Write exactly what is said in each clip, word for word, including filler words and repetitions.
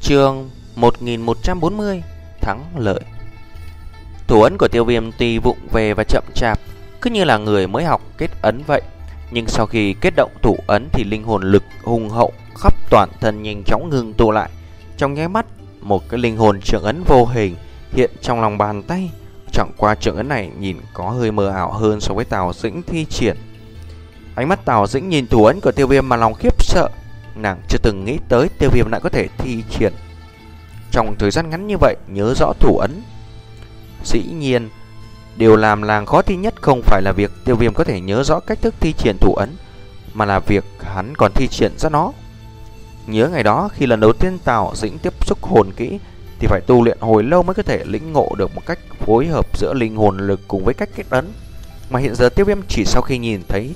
Chương một nghìn một trăm bốn mươi thắng lợi. Thủ ấn của Tiêu Viêm tuy vụng về và chậm chạp, cứ như là người mới học kết ấn vậy, nhưng sau khi kết động thủ ấn thì linh hồn lực hùng hậu khắp toàn thân nhanh chóng ngưng tụ lại. Trong nháy mắt, một cái linh hồn trưởng ấn vô hình hiện trong lòng bàn tay. Chẳng qua trưởng ấn này nhìn có hơi mờ ảo hơn so với Tào Dĩnh thi triển. Ánh mắt Tào Dĩnh nhìn thủ ấn của Tiêu Viêm mà lòng khiếp sợ. Nàng chưa từng nghĩ tới Tiêu Viêm lại có thể thi triển trong thời gian ngắn như vậy, nhớ rõ thủ ấn. Dĩ nhiên, điều làm nàng khó tin nhất không phải là việc Tiêu Viêm có thể nhớ rõ cách thức thi triển thủ ấn, mà là việc hắn còn thi triển ra nó. Nhớ ngày đó khi lần đầu tiên Tào Dĩnh tiếp xúc hồn kỹ thì phải tu luyện hồi lâu mới có thể lĩnh ngộ được một cách phối hợp giữa linh hồn lực cùng với cách kết ấn. Mà hiện giờ Tiêu Viêm chỉ sau khi nhìn thấy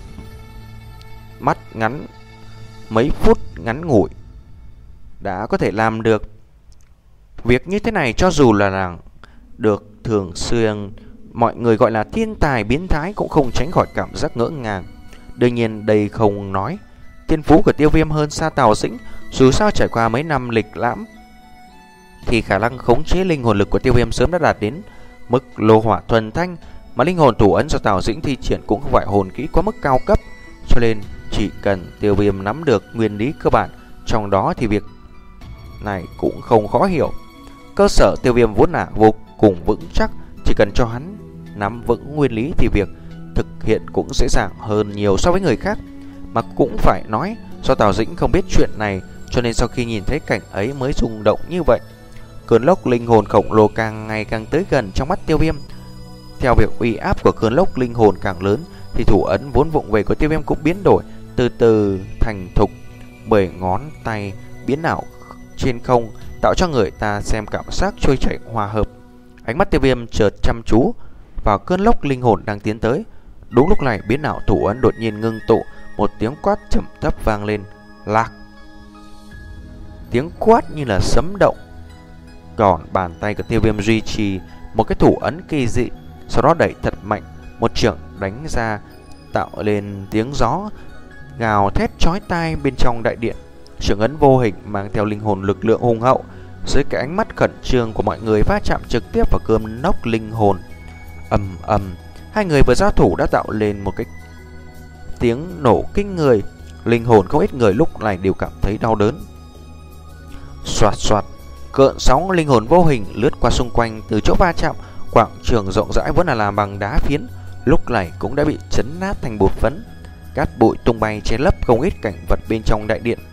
mắt ngắn mấy phút ngắn ngủi đã có thể làm được việc như thế này. Cho dù là nàng được thường xuyên mọi người gọi là thiên tài biến thái cũng không tránh khỏi cảm giác ngỡ ngàng. Đương nhiên đây không nói thiên phú của Tiêu Viêm hơn xa Tào Dĩnh. Dù sao trải qua mấy năm lịch lãm thì khả năng khống chế linh hồn lực của Tiêu Viêm sớm đã đạt đến mức lô hỏa thuần thanh, mà linh hồn thủ ấn do Tào Dĩnh thi triển cũng không phải hồn kỹ quá mức cao cấp, cho nên chỉ cần Tiêu Viêm nắm được nguyên lý cơ bản trong đó thì việc này cũng không khó hiểu. Cơ sở Tiêu Viêm vốn là vô cùng vững chắc, chỉ cần cho hắn nắm vững nguyên lý thì việc thực hiện cũng dễ dàng hơn nhiều so với người khác. Mà cũng phải nói, do Tào Dĩnh không biết chuyện này cho nên sau khi nhìn thấy cảnh ấy mới rung động như vậy. Cơn lốc linh hồn khổng lồ càng ngày càng tới gần trong mắt Tiêu Viêm. Theo việc uy áp của cơn lốc linh hồn càng lớn thì thủ ấn vốn vụng về của Tiêu Viêm cũng biến đổi, từ từ thành thục, bởi ngón tay biến ảo trên không, tạo cho người ta xem cảm giác trôi chảy hòa hợp. Ánh mắt Tiêu Viêm chợt chăm chú vào cơn lốc linh hồn đang tiến tới. Đúng lúc này biến ảo thủ ấn đột nhiên ngưng tụ, một tiếng quát trầm thấp vang lên, lạc. Tiếng quát như là sấm động. Còn bàn tay của Tiêu Viêm duy trì một cái thủ ấn kỳ dị, sau đó đẩy thật mạnh, một chưởng đánh ra tạo lên tiếng gió gào thét chói tai bên trong đại điện. Chưởng ấn vô hình mang theo linh hồn lực lượng hùng hậu, dưới cái ánh mắt khẩn trương của mọi người va chạm trực tiếp vào cơn lốc linh hồn. Ầm ầm, hai người vừa giao thủ đã tạo lên một cái tiếng nổ kinh người. Linh hồn không ít người lúc này đều cảm thấy đau đớn. Xoạt xoạt, cơn sóng linh hồn vô hình lướt qua xung quanh. Từ chỗ va chạm, quảng trường rộng rãi vốn là làm bằng đá phiến lúc này cũng đã bị chấn nát thành bột phấn. Cát bụi tung bay che lấp không ít cảnh vật bên trong đại điện.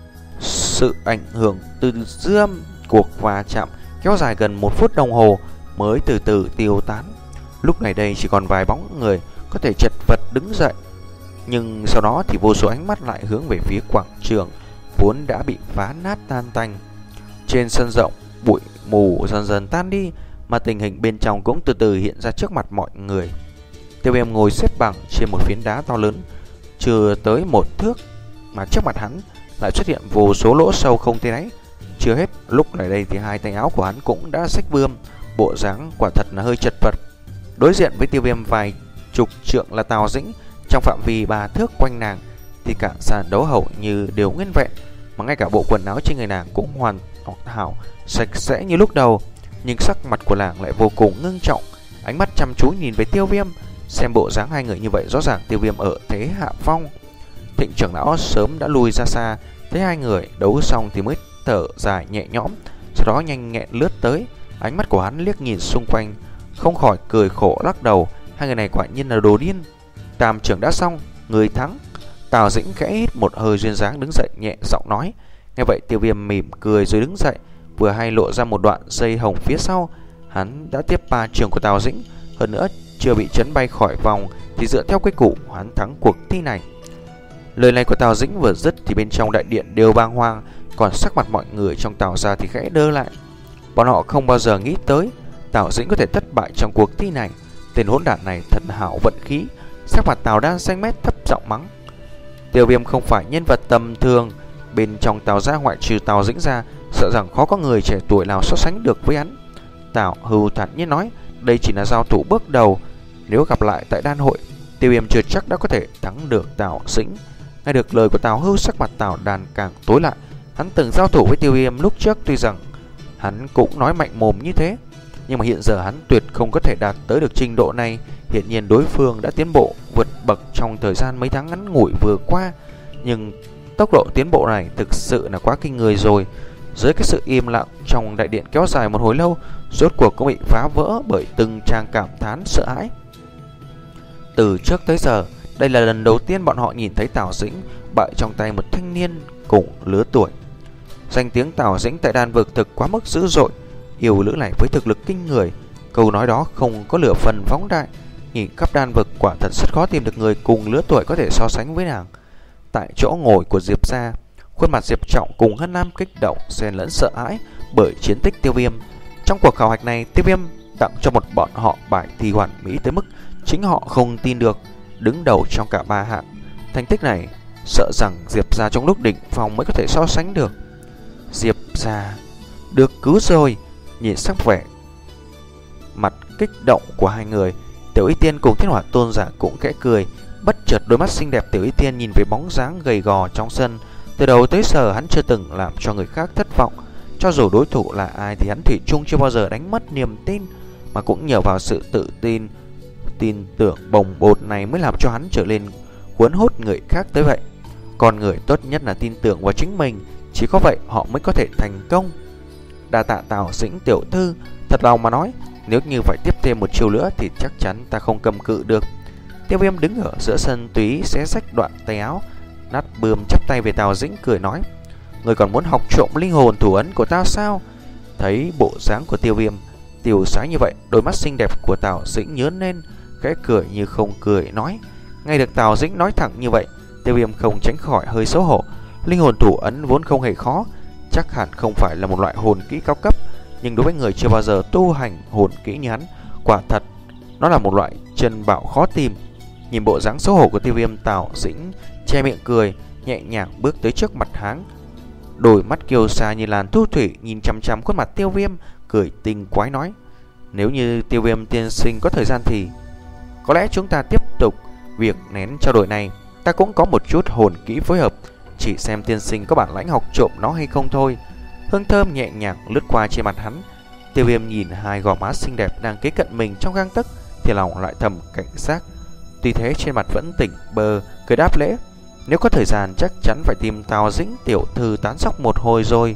Sự ảnh hưởng từ giữa cuộc va chạm kéo dài gần một phút đồng hồ mới từ từ tiêu tán. Lúc này đây chỉ còn vài bóng người có thể chật vật đứng dậy, nhưng sau đó thì vô số ánh mắt lại hướng về phía quảng trường vốn đã bị phá nát tan tành. Trên sân rộng, bụi mù dần dần tan đi, mà tình hình bên trong cũng từ từ hiện ra trước mặt mọi người. Tiêu Viêm ngồi xếp bằng trên một phiến đá to lớn, chưa tới một thước, mà trước mặt hắn lại xuất hiện vô số lỗ sâu không thấy đáy. Chưa hết, lúc này đây thì hai tay áo của hắn cũng đã xách bươm, bộ dáng quả thật là hơi chật vật. Đối diện với Tiêu Viêm vài chục trượng là Tào Dĩnh, trong phạm vi ba thước quanh nàng thì cả sàn đấu hầu như đều nguyên vẹn, mà ngay cả bộ quần áo trên người nàng cũng hoàn hảo sạch sẽ như lúc đầu. Nhưng sắc mặt của nàng lại vô cùng ngưng trọng, ánh mắt chăm chú nhìn về Tiêu Viêm. Xem bộ dáng hai người như vậy, rõ ràng Tiêu Viêm ở thế hạ phong. Thịnh trưởng lão sớm đã lui ra xa, thấy hai người đấu xong thì mới thở dài nhẹ nhõm, sau đó nhanh nhẹn lướt tới. Ánh mắt của hắn liếc nhìn xung quanh, không khỏi cười khổ lắc đầu. Hai người này quả nhiên là đồ điên. Tam trưởng đã xong, người thắng. Tào Dĩnh khẽ hít một hơi duyên dáng đứng dậy nhẹ giọng nói. Nghe vậy Tiêu Viêm mỉm cười rồi đứng dậy, vừa hay lộ ra một đoạn dây hồng phía sau. Hắn đã tiếp ba trường của Tào Dĩnh, hơn nữa chưa bị chấn bay khỏi vòng, thì dựa theo quy củ hắn thắng cuộc thi này. Lời này của Tào Dĩnh vừa dứt thì bên trong đại điện đều bàng hoàng, còn sắc mặt mọi người trong Tào gia thì khẽ đơ lại. Bọn họ không bao giờ nghĩ tới Tào Dĩnh có thể thất bại trong cuộc thi này. Tên hỗn đản này thật hảo vận khí. Sắc mặt Tào Đan xanh mét thấp giọng mắng. Tiêu Viêm không phải nhân vật tầm thường, bên trong Tào gia ngoại trừ Tào Dĩnh ra, sợ rằng khó có người trẻ tuổi nào so sánh được với hắn. Tào Hưu thản nhiên nói, đây chỉ là giao thủ bước đầu, nếu gặp lại tại đan hội, Tiêu Viêm chưa chắc đã có thể thắng được Tào Dĩnh. Nghe được lời của Tào Hưu, sắc mặt Tào Đan càng tối lại, Hắn từng giao thủ với Tiêu Viêm lúc trước, tuy rằng hắn cũng nói mạnh mồm như thế, nhưng mà hiện giờ hắn tuyệt không có thể đạt tới được trình độ này. Hiện nhiên đối phương đã tiến bộ vượt bậc trong thời gian mấy tháng ngắn ngủi vừa qua, nhưng tốc độ tiến bộ này thực sự là quá kinh người rồi. Dưới cái sự im lặng trong đại điện kéo dài một hồi lâu, rốt cuộc cũng bị phá vỡ bởi từng tràng cảm thán sợ hãi. Từ trước tới giờ, đây là lần đầu tiên bọn họ nhìn thấy Tào Dĩnh bại trong tay một thanh niên cùng lứa tuổi. Danh tiếng Tào Dĩnh tại đan vực thực quá mức dữ dội, yêu nữ này với thực lực kinh người, câu nói đó không có lửa phần phóng đại. Nhìn khắp đan vực quả thật rất khó tìm được người cùng lứa tuổi có thể so sánh với nàng. Tại chỗ ngồi của Diệp gia, khuôn mặt Diệp Trọng cùng Hân Nam kích động xen lẫn sợ hãi bởi chiến tích Tiêu Viêm. Trong cuộc khảo hạch này, Tiêu Viêm tặng cho một bọn họ bài thi hoàn mỹ tới mức chính họ không tin được, đứng đầu trong cả ba hạng. Thành tích này sợ rằng Diệp gia trong lúc đỉnh phong mới có thể so sánh được. Diệp gia được cứu rồi. Nhìn sắc vẻ mặt kích động của hai người, Tiểu Y Tiên cùng Thiên Hỏa Tôn giả cũng khẽ cười. Bất chợt đôi mắt xinh đẹp Tiểu Y Tiên nhìn về bóng dáng gầy gò trong sân. Từ đầu tới giờ hắn chưa từng làm cho người khác thất vọng. Cho dù đối thủ là ai thì hắn thủy chung chưa bao giờ đánh mất niềm tin, mà cũng nhờ vào sự tự tin, tin tưởng bồng bột này mới làm cho hắn trở nên cuốn hút người khác tới vậy. Con người tốt nhất là tin tưởng vào chính mình, chỉ có vậy họ mới có thể thành công. Đa tạ Tào Dĩnh tiểu thư, thật lòng mà nói, nếu như phải tiếp thêm một chiều nữa thì chắc chắn ta không cầm cự được. Tiêu Viêm đứng ở giữa sân tùy xé rách đoạn tay áo, nát bươm chắp tay về Tào Dĩnh cười nói: người còn muốn học trộm linh hồn thủ ấn của tao sao? Thấy bộ dáng của Tiêu Viêm tiêu sái như vậy, đôi mắt xinh đẹp của Tào Dĩnh nhớn lên, khẽ cười như không cười nói. Ngay được Tào Dĩnh nói thẳng như vậy, Tiêu Viêm không tránh khỏi hơi xấu hổ. Linh hồn thủ ấn vốn không hề khó, chắc hẳn không phải là một loại hồn kỹ cao cấp, nhưng đối với người chưa bao giờ tu hành hồn kỹ như hắn, quả thật nó là một loại chân bảo khó tìm. Nhìn bộ dáng xấu hổ của Tiêu Viêm, Tào Dĩnh che miệng cười, nhẹ nhàng bước tới trước mặt hắn, đôi mắt kiêu sa như làn thu thủy nhìn chăm chăm khuôn mặt Tiêu Viêm, cười tinh quái nói: nếu như Tiêu Viêm tiên sinh có thời gian thì có lẽ chúng ta tiếp tục việc nén trao đổi này. Ta cũng có một chút hồn kỹ phối hợp, chỉ xem tiên sinh có bản lãnh học trộm nó hay không thôi. Hương thơm nhẹ nhàng lướt qua trên mặt hắn. Tiêu Viêm nhìn hai gò má xinh đẹp đang kế cận mình trong gang tấc thì lòng lại thầm cảnh giác. Tuy thế trên mặt vẫn tỉnh bơ, cười đáp lễ: nếu có thời gian chắc chắn phải tìm Tào Dĩnh tiểu thư tán sóc một hồi rồi.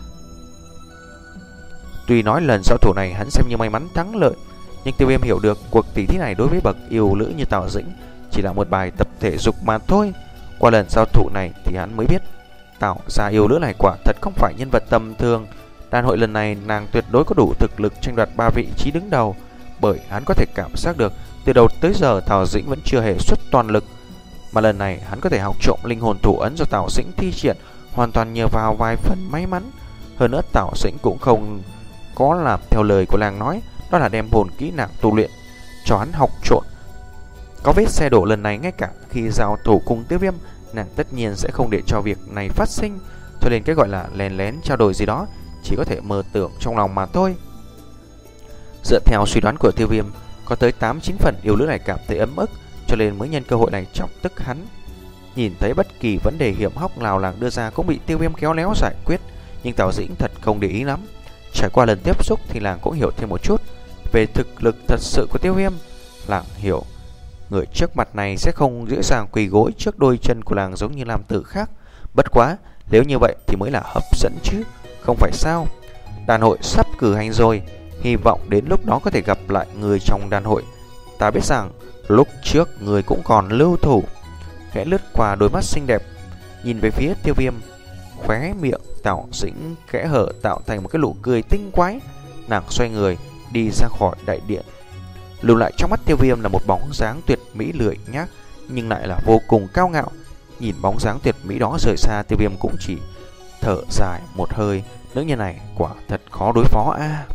Tuy nói lần giao thủ này hắn xem như may mắn thắng lợi, nhưng Tiêu Viêm hiểu được cuộc tỷ thí này đối với bậc yêu nữ như Tào Dĩnh chỉ là một bài tập thể dục mà thôi. Qua lần giao thủ này thì hắn mới biết Tào gia yêu nữ này quả thật không phải nhân vật tầm thường. Đàn hội lần này nàng tuyệt đối có đủ thực lực tranh đoạt ba vị trí đứng đầu, bởi hắn có thể cảm giác được từ đầu tới giờ Tào Dĩnh vẫn chưa hề xuất toàn lực, mà lần này hắn có thể học trộm linh hồn thủ ấn do Tào Dĩnh thi triển hoàn toàn nhờ vào vài phần may mắn. Hơn nữa Tào Dĩnh cũng không có làm theo lời của nàng nói, đó là đem hồn kỹ nàng tu luyện cho hắn học trộn. Có vết xe đổ lần này, ngay cả khi giao thủ cùng Tiêu Viêm, nàng tất nhiên sẽ không để cho việc này phát sinh, cho nên cái gọi là lén lén trao đổi gì đó chỉ có thể mơ tưởng trong lòng mà thôi. Dựa theo suy đoán của Tiêu Viêm, có tới tám chín phần yêu nữ này cảm thấy ấm ức, cho nên mới nhân cơ hội này chọc tức hắn. Nhìn thấy bất kỳ vấn đề hiểm hóc nào làng đưa ra cũng bị Tiêu Viêm khéo léo giải quyết, nhưng Tào Dĩnh thật không để ý lắm. Trải qua lần tiếp xúc thì làng cũng hiểu thêm một chút về thực lực thật sự của Tiêu Viêm. Làng hiểu người trước mặt này sẽ không dễ dàng quỳ gối trước đôi chân của làng giống như nam tử khác. Bất quá nếu như vậy thì mới là hấp dẫn chứ, không phải sao? Đàn hội sắp cử hành rồi, hy vọng đến lúc đó có thể gặp lại người trong đàn hội. Ta biết rằng lúc trước người cũng còn lưu thủ. Khẽ lướt qua đôi mắt xinh đẹp nhìn về phía Tiêu Viêm, khóe miệng Tào Dĩnh khẽ hở tạo thành một cái nụ cười tinh quái. Nàng xoay người đi ra khỏi đại điện, lưu lại trong mắt Tiêu Viêm là một bóng dáng tuyệt mỹ lười nhác nhưng lại là vô cùng cao ngạo. Nhìn bóng dáng tuyệt mỹ đó rời xa, Tiêu Viêm cũng chỉ thở dài một hơi. Nữ nhân này quả thật khó đối phó a. À.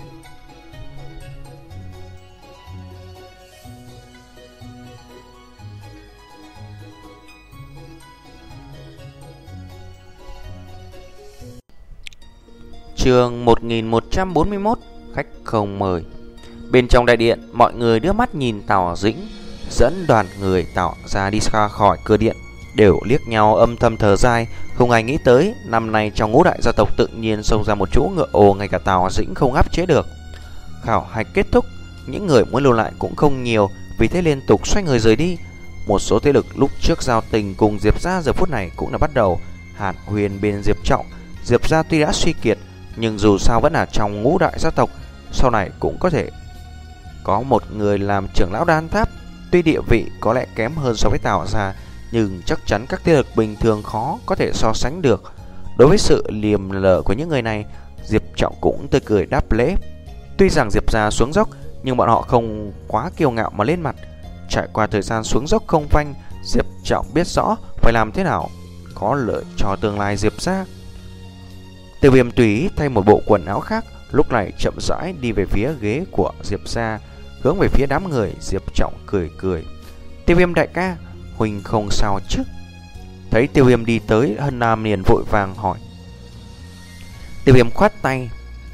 Chương một nghìn một trăm bốn mươi mốt, khách không mời. Bên trong đại điện, mọi người đưa mắt nhìn Tào Dĩnh dẫn đoàn người Tào ra đi xa khỏi cửa điện, đều liếc nhau âm thầm thở dài. Không ai nghĩ tới năm nay trong ngũ đại gia tộc tự nhiên xông ra một chỗ ngựa ồ, ngay cả Tào Dĩnh không áp chế được. Khảo hạch kết thúc, những người muốn lưu lại cũng không nhiều, vì thế liên tục xoay người rời đi. Một số thế lực lúc trước giao tình cùng Diệp gia giờ phút này cũng đã bắt đầu hàn huyền bên Diệp Trọng. Diệp gia tuy đã suy kiệt, nhưng dù sao vẫn là trong ngũ đại gia tộc, sau này cũng có thể có một người làm trưởng lão đan tháp. Tuy địa vị có lẽ kém hơn so với Tào gia, nhưng chắc chắn các thế lực bình thường khó có thể so sánh được. Đối với sự liềm lở của những người này, Diệp Trọng cũng tươi cười đáp lễ. Tuy rằng Diệp gia xuống dốc, nhưng bọn họ không quá kiêu ngạo mà lên mặt. Trải qua thời gian xuống dốc không phanh, Diệp Trọng biết rõ phải làm thế nào có lợi cho tương lai Diệp gia. Tiêu Viêm tùy ý thay một bộ quần áo khác, lúc này chậm rãi đi về phía ghế của Diệp gia, hướng về phía đám người. Diệp Trọng cười cười. Tiêu Viêm đại ca, huynh không sao chứ? Thấy Tiêu Viêm đi tới, Hân Nam liền vội vàng hỏi. Tiêu Viêm khoát tay,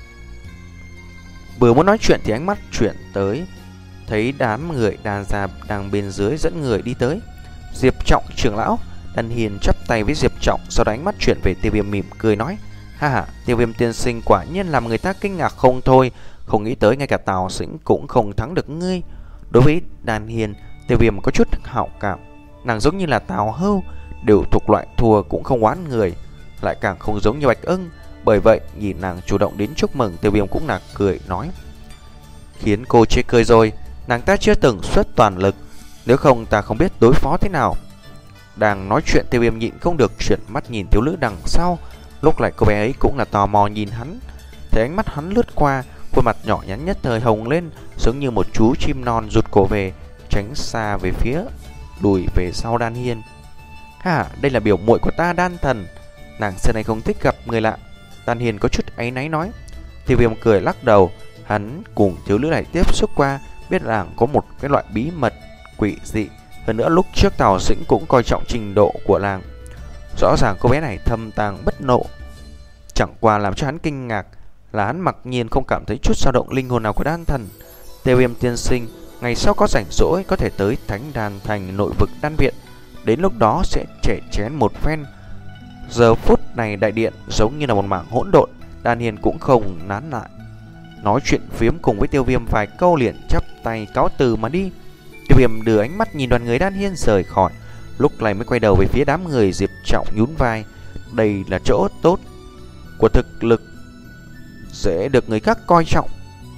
vừa muốn nói chuyện thì ánh mắt chuyển tới, thấy đám người đàn gia đang bên dưới dẫn người đi tới. Diệp Trọng trưởng lão. Đan Hiền chắp tay với Diệp Trọng, sau đó ánh mắt chuyển về Tiêu Viêm mỉm cười nói, ha ha, Tiêu Viêm tiên sinh quả nhiên làm người ta kinh ngạc không thôi. Không nghĩ tới ngay cả Tào Dĩnh cũng không thắng được ngươi. Đối với Đan Hiền, Tiêu Viêm có chút hảo cảm. Nàng giống như là Tào Hưu, đều thuộc loại thua cũng không oán người, lại càng không giống như Bạch Ưng. Bởi vậy nhìn nàng chủ động đến chúc mừng, Tiêu Viêm cũng là cười nói, khiến cô chê cười rồi. Nàng ta chưa từng xuất toàn lực, nếu không ta không biết đối phó thế nào. Đang nói chuyện, Tiêu Viêm nhịn không được chuyển mắt nhìn thiếu nữ đằng sau. Lúc này cô bé ấy cũng là tò mò nhìn hắn. Thấy ánh mắt hắn lướt qua, khuôn mặt nhỏ nhắn nhất thời hồng lên, giống như một chú chim non rụt cổ về, tránh xa về phía lùi về sau Đan Hiên. Ha, đây là biểu muội của ta Đan Thần. Nàng xưa nay không thích gặp người lạ. Đan Hiên có chút áy náy nói. Tiêu Viêm cười lắc đầu. Hắn cùng thiếu nữ này tiếp xúc qua, biết rằng có một cái loại bí mật quỷ dị. Hơn nữa lúc trước Tào Dĩnh cũng coi trọng trình độ của nàng. Rõ ràng cô bé này thâm tàng bất nộ. Chẳng qua làm cho hắn kinh ngạc là hắn mặc nhiên không cảm thấy chút dao động linh hồn nào của Đan Thần. Tiêu Viêm tiên sinh, ngày sau có rảnh rỗi có thể tới Thánh Đan Thành nội vực đan viện, đến lúc đó sẽ chẻ chén một phen. Giờ phút này đại điện giống như là một mảng hỗn độn. Đan Hiền cũng không nán lại, nói chuyện phiếm cùng với Tiêu Viêm vài câu liền chắp tay cáo từ mà đi. Tiêu Viêm đưa ánh mắt nhìn đoàn người Đan Hiên rời khỏi, lúc này mới quay đầu về phía đám người. Diệp Trọng nhún vai. Đây là chỗ tốt của thực lực, dễ được người khác coi trọng.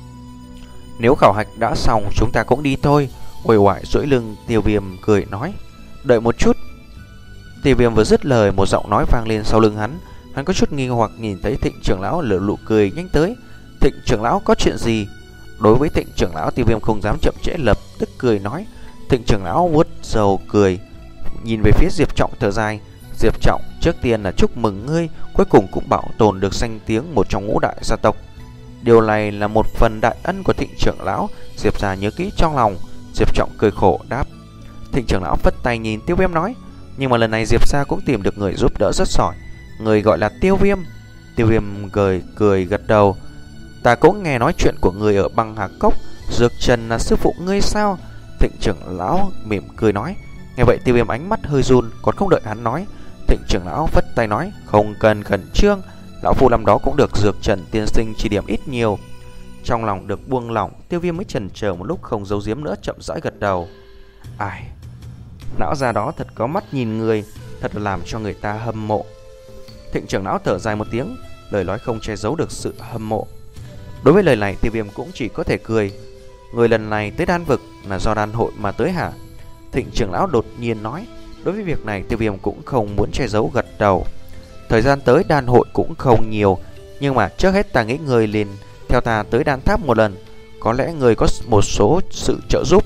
Nếu khảo hạch đã xong, chúng ta cũng đi thôi. Uể oải duỗi lưng, Tiêu Viêm cười nói. Đợi một chút. Tiêu Viêm vừa dứt lời, một giọng nói vang lên sau lưng hắn. Hắn có chút nghi hoặc nhìn thấy Thịnh trưởng lão lửa lụ cười nhanh tới. Thịnh trưởng lão có chuyện gì? Đối với Thịnh trưởng lão, Tiêu Viêm không dám chậm trễ, lập tức cười nói. Thịnh trưởng lão vuốt râu cười, nhìn về phía Diệp Trọng thở dài. Diệp Trọng, trước tiên là chúc mừng ngươi, cuối cùng cũng bảo tồn được danh tiếng một trong ngũ đại gia tộc. Điều này là một phần đại ân của Thịnh trưởng lão, Diệp gia nhớ kỹ trong lòng. Diệp Trọng cười khổ đáp. Thịnh trưởng lão phất tay nhìn Tiêu Viêm nói, nhưng mà lần này Diệp gia cũng tìm được người giúp đỡ rất giỏi, người gọi là Tiêu Viêm. Tiêu Viêm cười cười gật đầu. Ta cũng nghe nói chuyện của người ở Băng Hà Cốc, Dược Trần là sư phụ ngươi sao? Thịnh trưởng lão mỉm cười nói. Nghe vậy Tiêu Viêm ánh mắt hơi run, còn không đợi hắn nói, Thịnh trưởng lão phất tay nói, không cần khẩn trương, lão phu năm đó cũng được Dược Trần tiên sinh chỉ điểm ít nhiều. Trong lòng được buông lỏng, Tiêu Viêm mới chần chờ một lúc, không giấu giếm nữa, chậm rãi gật đầu. Ai, lão già đó thật có mắt nhìn người, thật là làm cho người ta hâm mộ. Thịnh trưởng lão thở dài một tiếng, lời nói không che giấu được sự hâm mộ. Đối với lời này, Tiêu Viêm cũng chỉ có thể cười. Người lần này tới đan vực là do đan hội mà tới hả? Thịnh trưởng lão đột nhiên nói. Đối với việc này, Tiêu Viêm cũng không muốn che giấu, gật đầu. Thời gian tới đan hội cũng không nhiều, nhưng mà trước hết ta nghĩ người liền theo ta tới đan tháp một lần, có lẽ người có một số sự trợ giúp.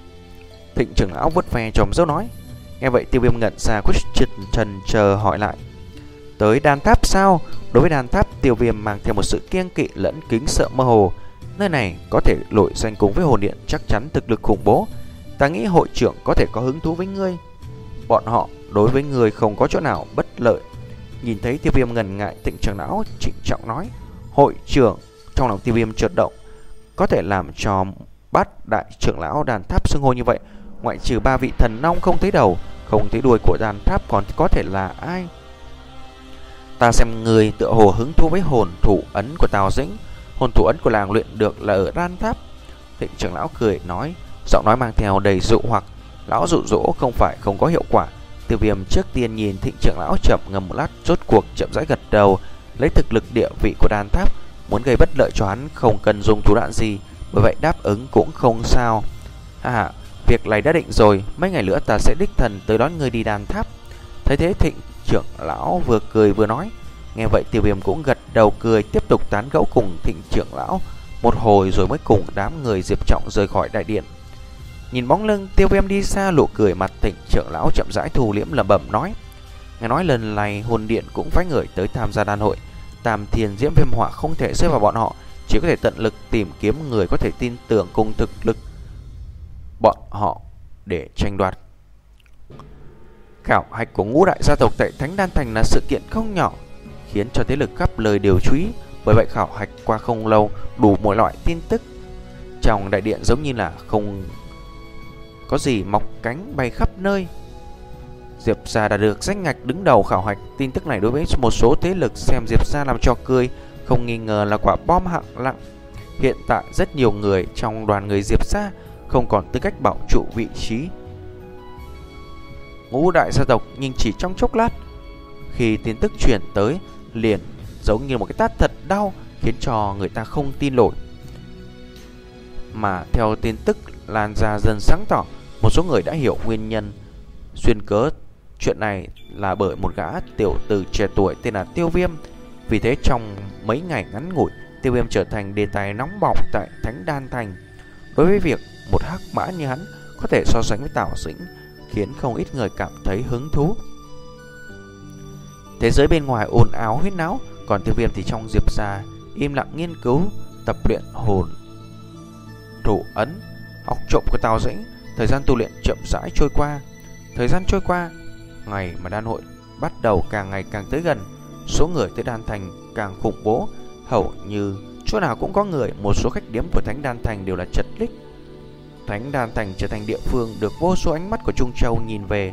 Thịnh trưởng lão vuốt ve tròm râu nói. Nghe vậy Tiêu Viêm ngẩn ra, có chút chần chờ hỏi lại. Tới đan tháp sao? Đối với đan tháp, Tiêu Viêm mang theo một sự kiêng kỵ lẫn kính sợ mơ hồ. Nơi này có thể nổi danh cùng với hồn điện, chắc chắn thực lực khủng bố. Ta nghĩ hội trưởng có thể có hứng thú với ngươi. Bọn họ đối với ngươi không có chỗ nào bất lợi. Nhìn thấy Tiêu Viêm ngần ngại, Thịnh trưởng lão trịnh trọng nói. Hội trưởng. Trong lòng Tiêu Viêm chợt động, có thể làm cho bát đại trưởng lão đàn tháp xưng hô như vậy, ngoại trừ ba vị thần nong không thấy đầu, không thấy đuôi của đàn tháp còn có thể là ai. Ta xem người tựa hồ hứng thú với hồn thủ ấn của Tào Dĩnh. Hồn thủ ấn của làng luyện được là ở đan tháp. Thịnh trưởng lão cười nói, giọng nói mang theo đầy dụ hoặc. Lão dụ dỗ không phải không có hiệu quả. Tiêu Viêm trước tiên nhìn Thịnh trưởng lão chậm ngâm một lát, rốt cuộc chậm rãi gật đầu. Lấy thực lực địa vị của đan tháp, muốn gây bất lợi cho hắn không cần dùng thủ đoạn gì, bởi vậy đáp ứng cũng không sao. Ha ha, việc này đã định rồi, mấy ngày nữa ta sẽ đích thân tới đón người đi đan tháp. Thấy thế Thịnh trưởng lão vừa cười vừa nói. Nghe vậy Tiêu Viêm cũng gật đầu cười, tiếp tục tán gẫu cùng Thịnh trưởng lão một hồi rồi mới cùng đám người Diệp Trọng rời khỏi đại điện. Nhìn bóng lưng Tiêu Viêm đi xa, nụ cười mặt Thịnh trưởng lão chậm rãi thu liễm, lẩm bẩm nói: nghe nói lần này hồn điện cũng phái người tới tham gia đan hội, Tam Thiên Diễm Viêm Hỏa không thể rơi vào bọn họ, chỉ có thể tận lực tìm kiếm người có thể tin tưởng cùng thực lực bọn họ để tranh đoạt. Khảo hạch của ngũ đại gia tộc tại Thánh Đan Thành là sự kiện không nhỏ, khiến cho thế lực khắp lời đều chú ý. Bởi vậy khảo hạch qua không lâu, đủ mọi loại tin tức trong đại điện giống như là không có gì mọc cánh bay khắp nơi. Diệp gia đã được danh ngạch đứng đầu khảo hạch. Tin tức này đối với một số thế lực xem Diệp gia làm trò cười, không nghi ngờ là quả bom hạng nặng. Hiện tại rất nhiều người trong đoàn người Diệp gia không còn tư cách bảo trụ vị trí ngũ đại gia tộc, nhưng chỉ trong chốc lát, khi tin tức truyền tới, liền giống như một cái tát thật đau, khiến cho người ta không tin nổi. Mà theo tin tức lan ra dần sáng tỏ, một số người đã hiểu nguyên nhân xuyên cớ chuyện này là bởi một gã tiểu tử trẻ tuổi tên là Tiêu Viêm. Vì thế trong mấy ngày ngắn ngủi, Tiêu Viêm trở thành đề tài nóng bỏng tại Thánh Đan Thành. Đối với việc một hắc mã như hắn có thể so sánh với Tào Dĩnh, khiến không ít người cảm thấy hứng thú. Thế giới bên ngoài ồn ào huyết náo, còn Tiêu Viêm thì trong Diệp gia im lặng nghiên cứu tập luyện hồn thủ ấn, học trộm của Tào Dĩnh. Thời gian tu luyện chậm rãi trôi qua. Thời gian trôi qua, ngày mà đan hội bắt đầu càng ngày càng tới gần, số người tới Đan Thành càng khủng bố, hầu như chỗ nào cũng có người. Một số khách điếm của Thánh Đan Thành đều là chật ních. Thánh Đan Thành trở thành địa phương được vô số ánh mắt của Trung Châu nhìn về.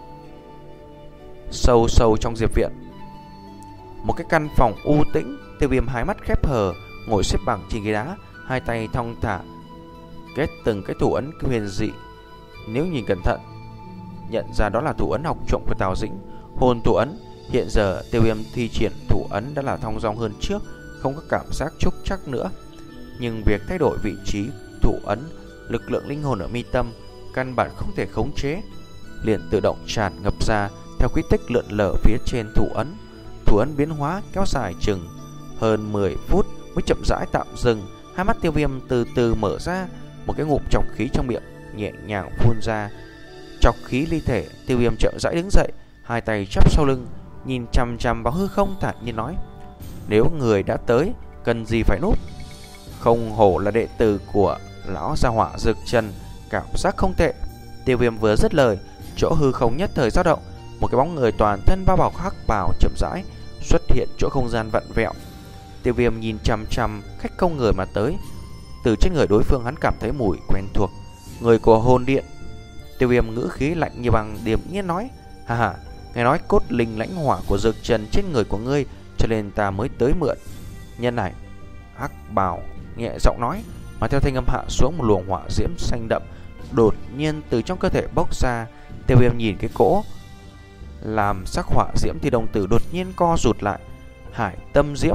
Sâu sâu trong Diệp viện, một cái căn phòng u tĩnh, Tiêu Viêm hai mắt khép hờ, ngồi xếp bằng trên ghế đá, hai tay thong thả kết từng cái thủ ấn huyền dị. Nếu nhìn cẩn thận, nhận ra đó là thủ ấn học trộm của Tào Dĩnh, hồn thủ ấn. Hiện giờ Tiêu Viêm thi triển thủ ấn đã là thong dong hơn trước, không có cảm giác trúc chắc nữa. Nhưng việc thay đổi vị trí thủ ấn, lực lượng linh hồn ở mi tâm căn bản không thể khống chế, liền tự động tràn ngập ra theo quy tích lượn lờ phía trên thủ ấn. Thủ ấn biến hóa kéo dài chừng hơn mười phút mới chậm rãi tạm dừng. Hai mắt Tiêu Viêm từ từ mở ra, một cái ngụm trọc khí trong miệng nhẹ nhàng phun ra. Trọc khí ly thể, Tiêu Viêm chậm rãi đứng dậy, hai tay chắp sau lưng, nhìn chằm chằm vào hư không, thản nhiên nói: nếu người đã tới, cần gì phải núp. Không hổ là đệ tử của lão gia hỏa Dực Trần, cảm giác không tệ. Tiêu Viêm vừa dứt lời, chỗ hư không nhất thời dao động, một cái bóng người toàn thân bao bọc hắc bào chậm rãi xuất hiện chỗ không gian vặn vẹo. Tiêu Viêm nhìn chằm chằm khách không người mà tới. Từ trên người đối phương hắn cảm thấy mùi quen thuộc, người của hồn điện. Tiêu Viêm ngữ khí lạnh như băng, điềm nhiên nói: ha ha, nghe nói cốt linh lãnh hỏa của Dực Trần trên người của ngươi, cho nên ta mới tới mượn. Nhân này, hắc bào nhẹ giọng nói, mà theo thanh âm hạ xuống, một luồng hỏa diễm xanh đậm đột nhiên từ trong cơ thể bốc ra. Tiêu Viêm nhìn cái cỗ làm sắc hỏa diễm thì đồng tử đột nhiên co rụt lại. Hải Tâm Diễm.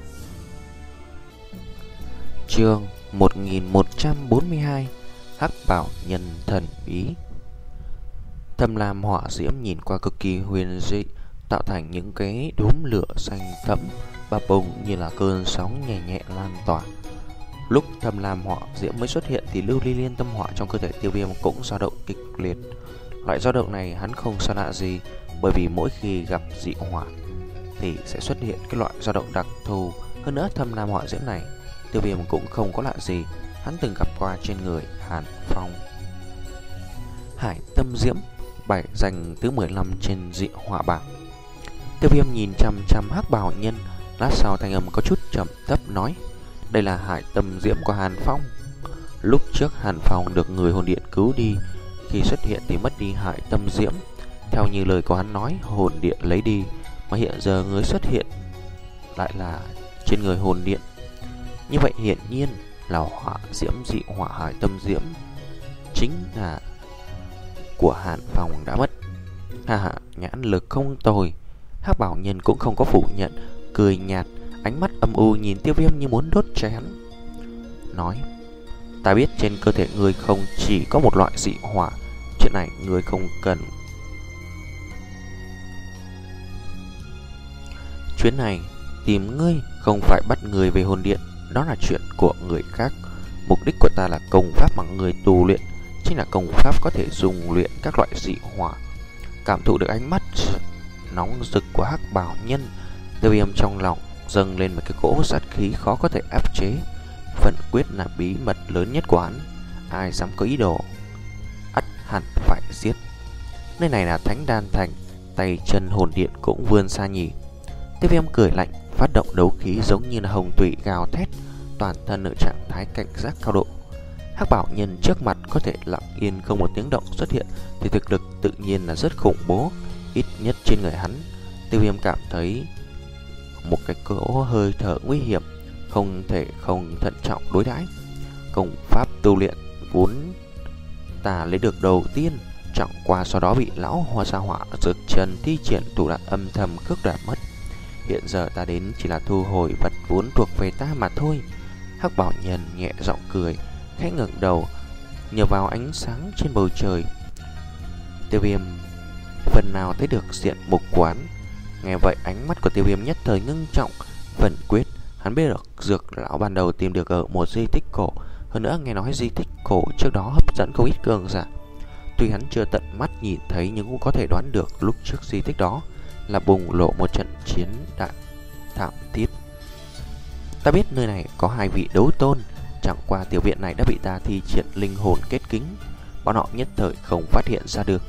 Chương một nghìn một trăm bốn mươi hai, Hắc Bảo Nhân Thần Bí. Thâm lam hỏa diễm nhìn qua cực kỳ huyền dị, tạo thành những cái đốm lửa xanh thẫm bập bùng như là cơn sóng nhẹ nhẹ lan tỏa. Lúc thâm lam hỏa diễm mới xuất hiện thì lưu ly liên tâm hỏa trong cơ thể Tiêu Viêm cũng dao động kịch liệt. Loại dao động này hắn không xa lạ gì, bởi vì mỗi khi gặp dị hỏa thì sẽ xuất hiện cái loại dao động đặc thù. Hơn nữa thâm lam hỏa diễm này Tiêu Viêm cũng không có lạ gì, hắn từng gặp qua trên người Hàn Phong. Hải Tâm Diễm, bảy danh thứ mười lăm trên dị hỏa bảng. Tiêu Viêm nhìn chăm chăm hắc bào nhân, lát sau thanh âm có chút trầm thấp nói: đây là Hải Tâm Diễm của Hàn Phong. Lúc trước Hàn Phong được người hồn điện cứu đi, khi xuất hiện thì mất đi Hải Tâm Diễm. Theo như lời của hắn nói, hồn điện lấy đi, mà hiện giờ người xuất hiện lại là trên người hồn điện. Như vậy hiển nhiên là hỏa diễm dị hỏa hải tâm diễm chính là của Hàn Phong đã mất. Ha ha, nhãn lực không tồi. Hắc Bảo Nhân cũng không có phủ nhận, cười nhạt, ánh mắt âm u nhìn Tiêu Viêm như muốn đốt cháy hắn. Nói: ta biết trên cơ thể ngươi không chỉ có một loại dị hỏa, chuyện này ngươi không cần. Chuyến này tìm ngươi không phải bắt người về hồn điện, đó là chuyện của người khác. Mục đích của ta là công pháp mà người tu luyện, chính là công pháp có thể dùng luyện các loại dị hỏa. Cảm thụ được ánh mắt nóng rực của Hắc Bảo Nhân, Tiêu Viêm trong lòng dâng lên một cái cỗ sát khí khó có thể áp chế. Phần quyết là bí mật lớn nhất của hắn, ai dám có ý đồ ắt hẳn phải giết. Nơi này là Thánh Đan Thành, tay chân hồn điện cũng vươn xa nhỉ. Tiêu Viêm cười lạnh, phát động đấu khí giống như là hồng thủy gào thét, toàn thân ở trạng thái cảnh giác cao độ. Hắc Bảo Nhân trước mặt có thể lặng yên không một tiếng động xuất hiện thì thực lực tự nhiên là rất khủng bố. Ít nhất trên người hắn, Tiêu Viêm cảm thấy một cái cỗ hơi thở nguy hiểm, không thể không thận trọng đối đãi. Công pháp tu luyện vốn ta lấy được đầu tiên, trọng qua sau đó bị lão Hoa Sa Hỏa dược trần thi triển thủ đoạn âm thầm cướp đoạt mất. Hiện giờ ta đến chỉ là thu hồi vật vốn thuộc về ta mà thôi. Hắc Bảo Nhân nhẹ giọng cười, khẽ ngẩng đầu, nhờ vào ánh sáng trên bầu trời, Tiêu Viêm phần nào thấy được diện mục quán. Nghe vậy ánh mắt của Tiêu Viêm nhất thời ngưng trọng. Phần quyết, hắn biết được dược lão ban đầu tìm được ở một di tích cổ, hơn nữa nghe nói di tích cổ trước đó hấp dẫn không ít cường giả. Tuy hắn chưa tận mắt nhìn thấy nhưng cũng có thể đoán được lúc trước di tích đó là bùng lộ một trận chiến đại thảm thiết. Ta biết nơi này có hai vị đấu tôn, chẳng qua tiểu viện này đã bị ta thi triển linh hồn kết kính, bọn họ nhất thời không phát hiện ra được.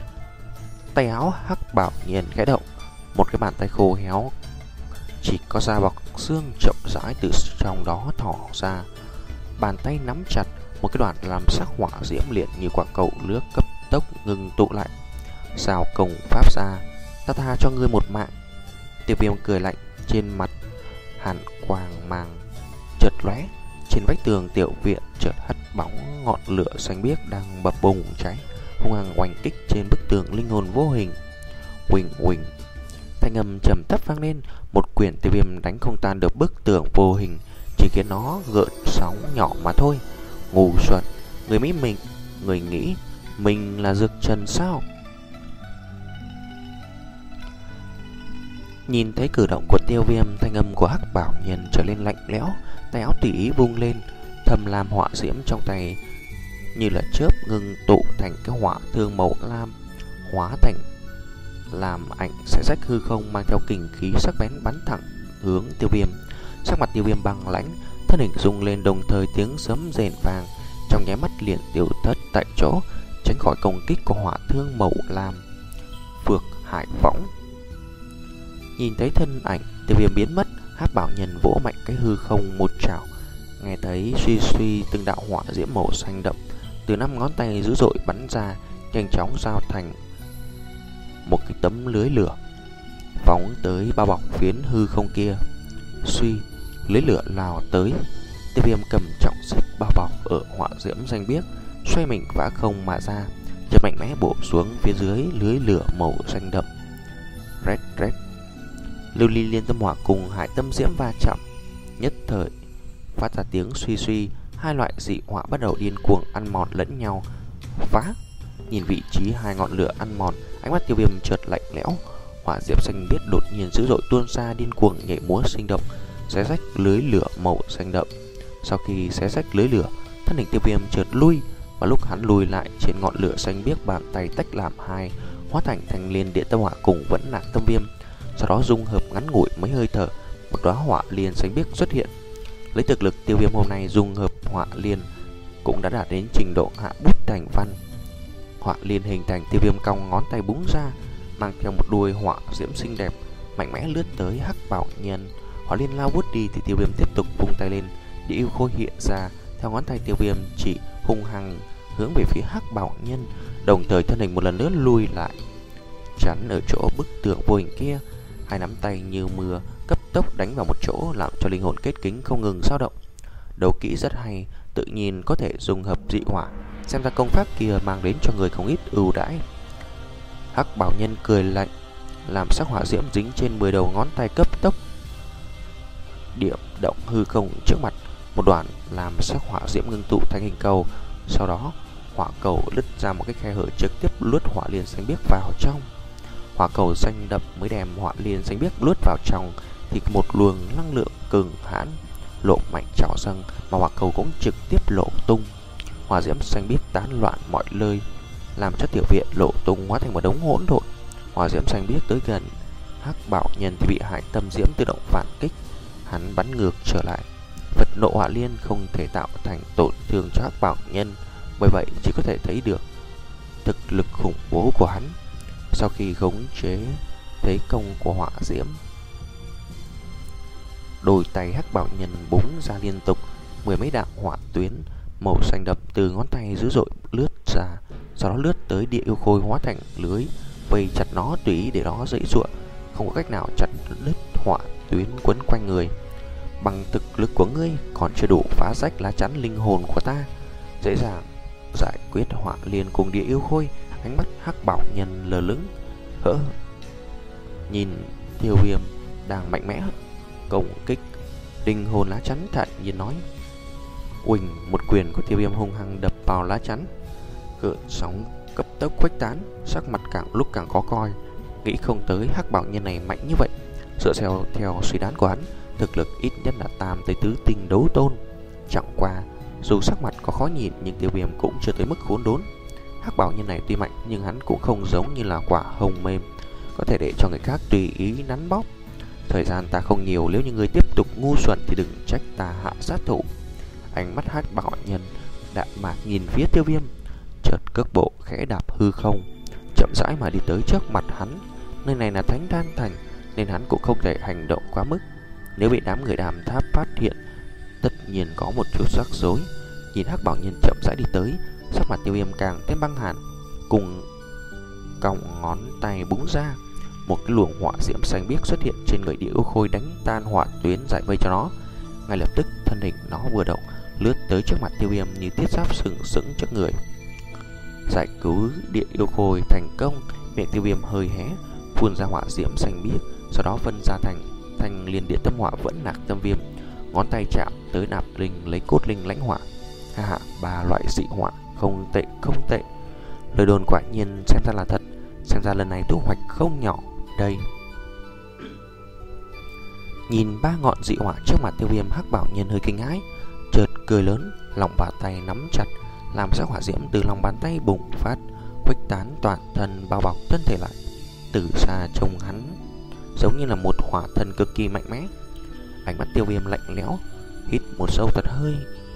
Tay áo Hắc Bảo Nhân khẽ động, một cái bàn tay khô héo chỉ có da bọc xương chậm rãi từ trong đó thỏ ra. Bàn tay nắm chặt một cái đoạn làm sắc hỏa diễm liệt như quả cầu nước cấp tốc ngừng tụ lại. Sao công pháp ra, ta tha cho ngươi một mạng. Tiêu Viêm cười lạnh, trên mặt hàn quang mang chợt lóe. Trên vách tường tiểu viện chợt hắt bóng ngọn lửa xanh biếc đang bập bùng cháy, hung hăng oanh kích trên bức tường linh hồn vô hình. Huỳnh huỳnh, thanh âm trầm thấp vang lên, một quyền Tiêu Viêm đánh không tan được bức tường vô hình, chỉ khiến nó gợn sóng nhỏ mà thôi. Ngu xuẩn, người Mỹ mình, người nghĩ mình là dược trần sao? Nhìn thấy cử động của Tiêu Viêm, thanh âm của Hắc Bảo Nhân trở lên lạnh lẽo, tay áo tùy ý vung lên, thầm lam hỏa diễm trong tay như là chớp ngưng tụ thành cái hỏa thương màu lam, hóa thành làm ảnh xé rách hư không, mang theo kình khí sắc bén bắn thẳng hướng Tiêu Viêm. Sắc mặt Tiêu Viêm băng lãnh, thân hình rung lên, đồng thời tiếng sấm rền vang, trong nháy mắt liền tiêu thất tại chỗ, tránh khỏi công kích của hỏa thương màu lam. Phược Hải Võng. Nhìn thấy thân ảnh Tiêu Viêm biến mất, Hắc Bảo Nhân vỗ mạnh cái hư không một trảo, nghe thấy suy suy từng đạo hỏa diễm màu xanh đậm từ năm ngón tay dữ dội bắn ra, nhanh chóng giao thành một cái tấm lưới lửa phóng tới bao bọc phiến hư không kia. Suy, lưới lửa lao tới, Tiêu Viêm cầm trọng xích bao bọc ở hỏa diễm xanh biếc, xoay mình phá không mà ra, chợt mạnh mẽ bổ xuống phía dưới lưới lửa màu xanh đậm. Rét rét, lưu ly liên tâm hỏa cùng hải tâm diễm va chạm, nhất thời phát ra tiếng suy suy, hai loại dị hỏa bắt đầu điên cuồng ăn mòn lẫn nhau. Phá! Nhìn vị trí hai ngọn lửa ăn mòn, ánh mắt Tiêu Viêm chợt lạnh lẽo. Hỏa diễm xanh biếc đột nhiên dữ dội tuôn ra, điên cuồng nhảy múa sinh động, xé rách lưới lửa màu xanh đậm. Sau khi xé rách lưới lửa, thân hình Tiêu Viêm chợt lui, và lúc hắn lùi lại, trên ngọn lửa xanh biếc bàn tay tách làm hai, hóa thành thành liên điện tâm hỏa cùng vẫn lạc tâm viêm. Sau đó dung hợp ngắn ngủi mấy hơi thở, một đóa hỏa liên xanh biếc xuất hiện. Lấy thực lực Tiêu Viêm hôm nay, dung hợp hỏa liên cũng đã đạt đến trình độ hạ bút thành văn. Hỏa liên hình thành, Tiêu Viêm cong ngón tay búng ra, mang theo một đuôi hỏa diễm xinh đẹp, mạnh mẽ lướt tới Hắc Bảo Nhân. Hỏa liên lao vút đi thì Tiêu Viêm tiếp tục vung tay lên, địa yêu khôi hiện ra, theo ngón tay Tiêu Viêm chỉ hung hăng hướng về phía Hắc Bảo Nhân, đồng thời thân hình một lần nữa lùi lại. chắn ở chỗ bức tường vô hình kia. Hai nắm tay như mưa cấp tốc đánh vào một chỗ, làm cho linh hồn kết kính không ngừng dao động. Đấu kỹ rất hay, tự nhiên có thể dùng hợp dị hỏa, xem ra công pháp kia mang đến cho người không ít ưu đãi. Hắc bảo nhân cười lạnh, làm sắc hỏa diễm dính trên mười đầu ngón tay cấp tốc điểm động hư không trước mặt. Một đoạn làm sắc hỏa diễm ngưng tụ thành hình cầu, sau đó hỏa cầu lứt ra một cái khe hở, trực tiếp luốt hỏa liên xanh biếc vào trong. Hỏa cầu xanh đậm mới đem hỏa liên xanh biếc luốt vào trong thì một luồng năng lượng cường hãn lộ mạnh trào dâng, mà hỏa cầu cũng trực tiếp lộ tung. Hỏa diễm xanh biếc tán loạn mọi nơi, làm cho tiểu viện lộ tung hóa thành một đống hỗn độn. Hỏa diễm xanh biếc tới gần Hắc bảo nhân thì bị Hải Tâm diễm tự động phản kích, hắn bắn ngược trở lại. Vật nộ hỏa liên không thể tạo thành tổn thương cho Hắc bảo nhân, bởi vậy chỉ có thể thấy được thực lực khủng bố của hắn. Sau khi khống chế thế công của hỏa diễm, đôi tay Hắc bảo nhân búng ra liên tục mười mấy đạo hỏa tuyến màu xanh đậm từ ngón tay dữ dội lướt ra, sau đó lướt tới địa yêu khôi hóa thành lưới vây chặt nó, tùy ý để nó dãy giụa, không có cách nào chặt đứt hỏa tuyến quấn quanh người. Bằng thực lực của ngươi còn chưa đủ phá rách lá chắn linh hồn của ta, dễ dàng giải quyết hỏa liên cùng địa yêu khôi. Ánh mắt Hắc bảo nhân lờ lững hỡ nhìn Tiêu Viêm đang mạnh mẽ công kích linh hồn lá chắn, thản nhiên nói. Uỳnh, một quyền của Tiêu Viêm hung hăng đập vào lá chắn, cơn sóng cấp tốc khuếch tán, sắc mặt càng lúc càng khó coi. Nghĩ không tới Hắc bảo nhân này mạnh như vậy. Dựa theo theo suy đoán của hắn, thực lực ít nhất là tam tới tứ tinh đấu tôn. Chẳng qua dù sắc mặt có khó nhìn, nhưng Tiêu Viêm cũng chưa tới mức khốn đốn. Hắc bảo nhân này tuy mạnh nhưng hắn cũng không giống như là quả hồng mềm, có thể để cho người khác tùy ý nắn bóp. Thời gian ta không nhiều, nếu như người tiếp tục ngu xuẩn thì đừng trách ta hạ sát thủ. Ánh mắt Hắc bảo nhân đạm mạc nhìn phía Tiêu Viêm, chợt cước bộ khẽ đạp hư không, chậm rãi mà đi tới trước mặt hắn. Nơi này là Thánh Đan Thành nên hắn cũng không thể hành động quá mức, nếu bị đám người Đàm Tháp phát hiện tất nhiên có một chút rắc rối. Nhìn Hắc bảo nhân chậm rãi đi tới, sắc mặt Tiêu Viêm càng thêm băng hàn, cùng còng ngón tay búng ra, một cái luồng hỏa diễm xanh biếc xuất hiện trên người địa yêu khôi, đánh tan hỏa tuyến giải vây cho nó. Ngay lập tức thân hình nó vừa động, lướt tới trước mặt Tiêu Viêm như thiết giáp sừng sững trước người. Giải cứu địa yêu khôi thành công, miệng Tiêu Viêm hơi hé, phun ra hỏa diễm xanh biếc, sau đó phân ra thành thành liên địa tâm hỏa vẫn nạc tâm viêm. Ngón tay chạm tới nạp linh, lấy cốt linh lãnh hỏa. Ha ha, ba loại dị hỏa, không tệ không tệ. Lời đồn quả nhiên xem ra là thật, xem ra lần này thu hoạch không nhỏ đây. Nhìn ba ngọn dị hỏa trước mặt Tiêu Viêm, Hắc bảo nhân hơi kinh hãi, chợt cười lớn, lòng bàn tay nắm chặt, làm sắc hỏa diễm từ lòng bàn tay bùng phát, khuếch tán toàn thân, bao bọc thân thể lại. Từ xa trông hắn giống như là một hỏa thần cực kỳ mạnh mẽ. Ánh mắt Tiêu Viêm lạnh lẽo, hít một sâu thật hơi,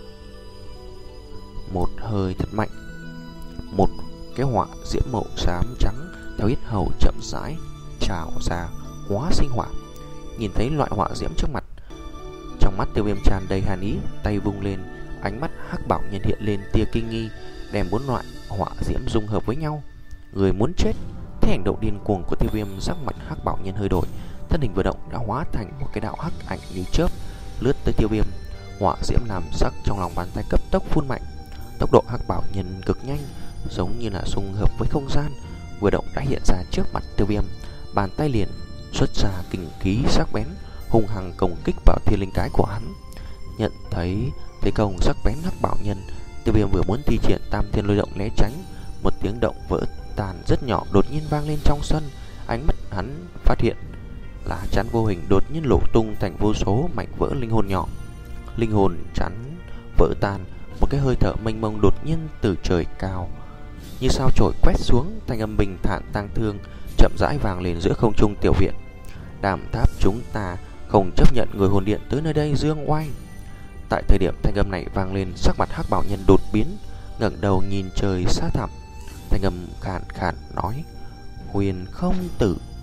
một hơi thật mạnh, một cái hỏa diễm màu xám trắng theo hít hầu chậm rãi trào ra, hóa sinh hỏa. Nhìn thấy loại hỏa diễm trước mặt, trong mắt Tiêu Viêm tràn đầy hàn ý, tay vung lên, ánh mắt Hắc bảo nhân hiện lên tia kinh nghi, đem bốn loại hỏa diễm dung hợp với nhau. Người muốn chết? Thế hành động điên cuồng của Tiêu Viêm, sắc mặt Hắc bảo nhân hơi đổi, thân hình vừa động đã hóa thành một cái đạo hắc ảnh như chớp lướt tới Tiêu Viêm. Hỏa diễm làm sắc trong lòng bàn tay cấp tốc phun mạnh, tốc độ Hắc bảo nhân cực nhanh, giống như là xung hợp với không gian, vừa động đã hiện ra trước mặt Tiêu Viêm. Bàn tay liền xuất ra kình khí sắc bén, hung hăng công kích vào thiên linh cái của hắn. Nhận thấy thế công sắc bén Hắc bảo nhân, Tiêu Viêm vừa muốn thi triển tam thiên lôi động né tránh, một tiếng động vỡ tàn rất nhỏ đột nhiên vang lên trong sân. Ánh mắt hắn phát hiện lá chắn vô hình đột nhiên nổ tung thành vô số mảnh vỡ linh hồn nhỏ. Linh hồn chắn vỡ tan, một cái hơi thở mênh mông đột nhiên từ trời cao như sao chổi quét xuống, thanh âm bình thản tang thương chậm rãi vang lên giữa không trung tiểu viện. Đàm Tháp chúng ta không chấp nhận người hồn điện tới nơi đây dương oai. Tại thời điểm thanh âm này vang lên, sắc mặt Hắc bảo nhân đột biến, ngẩng đầu nhìn trời xa thẳm, thanh âm khàn khàn nói: Huyền không tử.